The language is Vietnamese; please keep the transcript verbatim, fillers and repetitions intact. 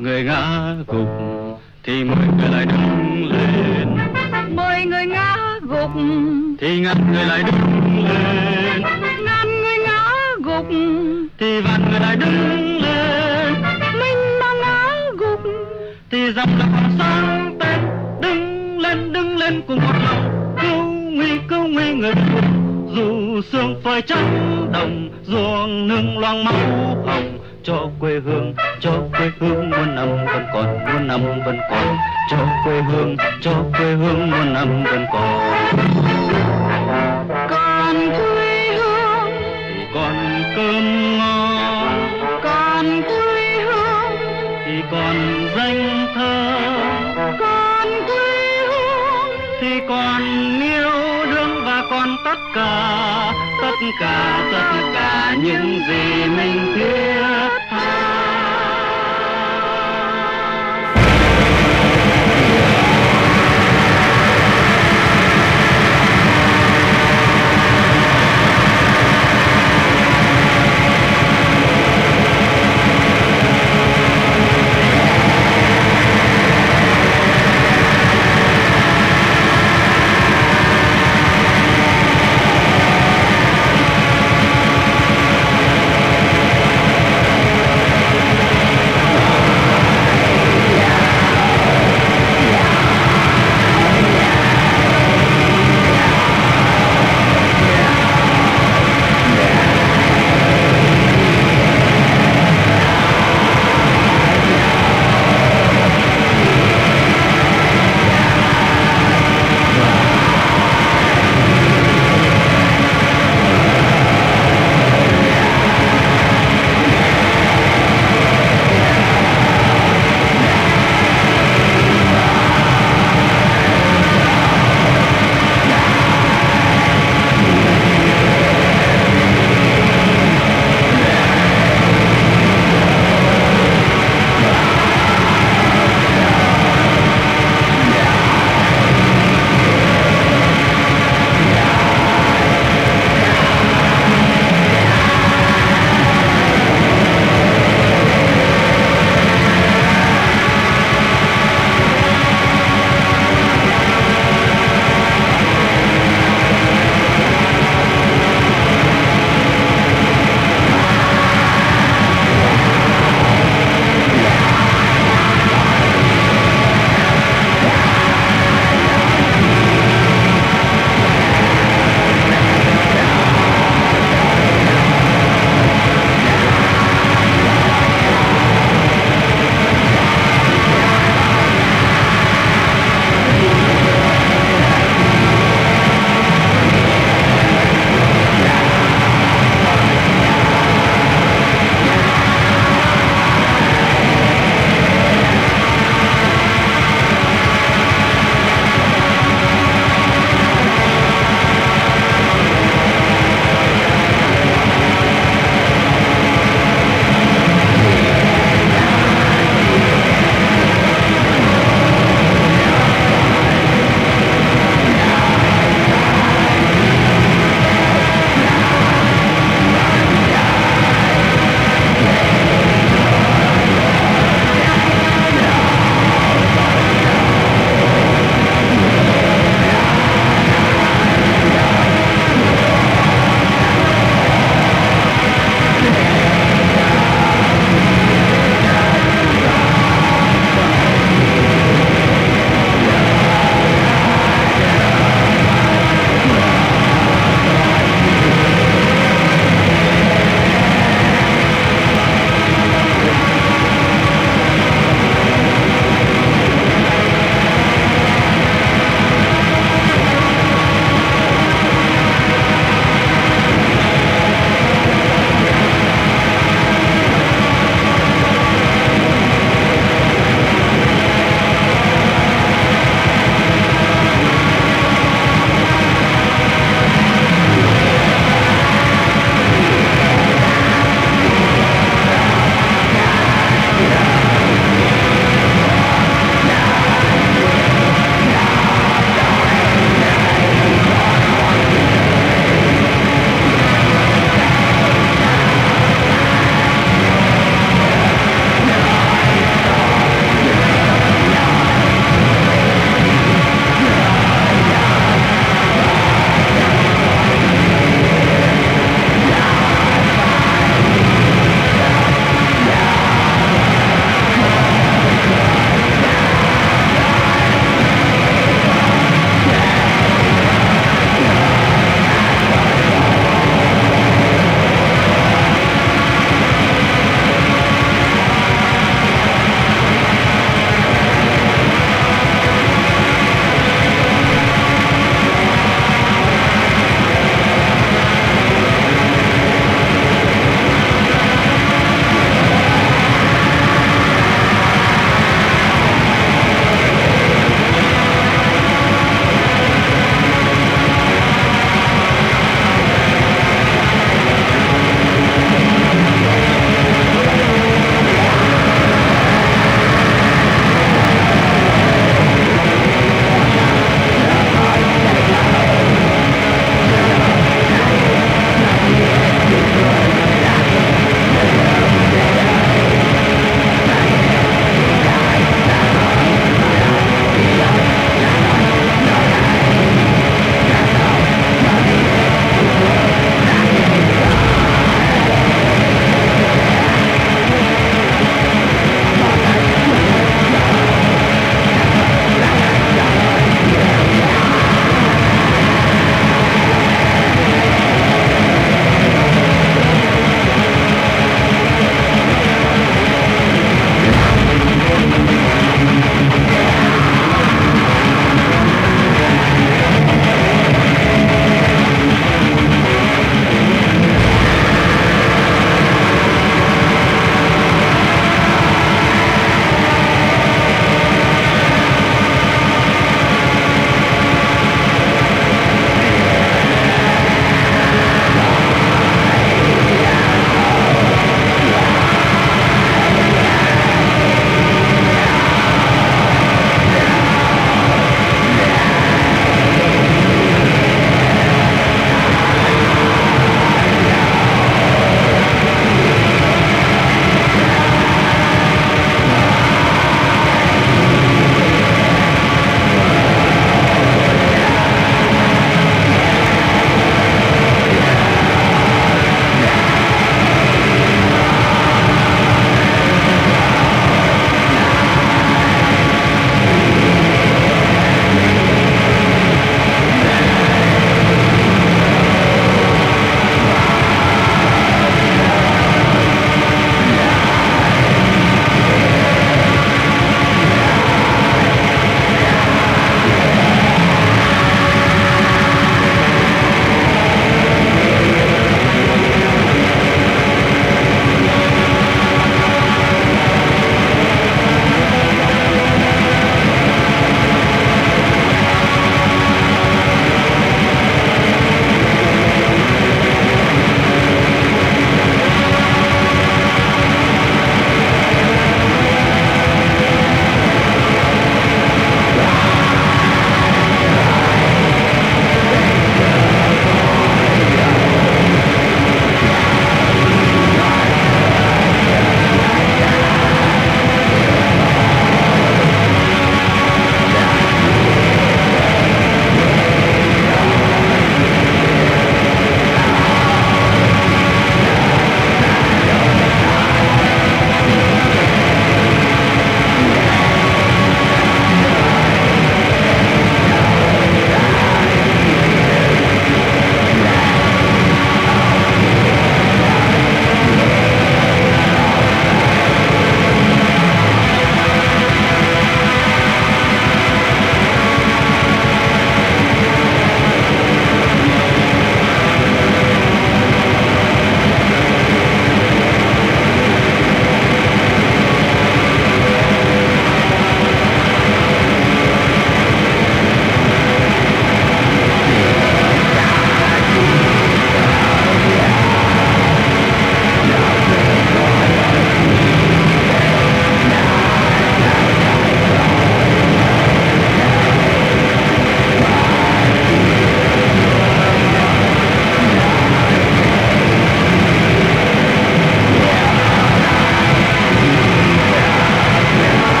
người ngã gục thì mười người lại đứng lên, mười người ngã gục thì ngàn người lại đứng lên, ngàn người ngã gục thì vạn người lại đứng lên. mình mà ngã gục Thì dòng là còn sáng tên, đứng lên đứng lên cùng một lòng, cứu nguy cứu nguy người gục. Dù sương phơi trắng đồng, ruộng nương loang máu hồng, cho quê hương, cho quê hương muôn năm vẫn còn, muôn năm vẫn còn, cho quê hương, cho quê hương muôn năm vẫn còn. còn quê hương Thì còn cơm ngon, còn quê hương thì còn danh thơ, còn quê hương thì còn yêu đương và còn tất cả, tất cả tất cả những gì mình thiết.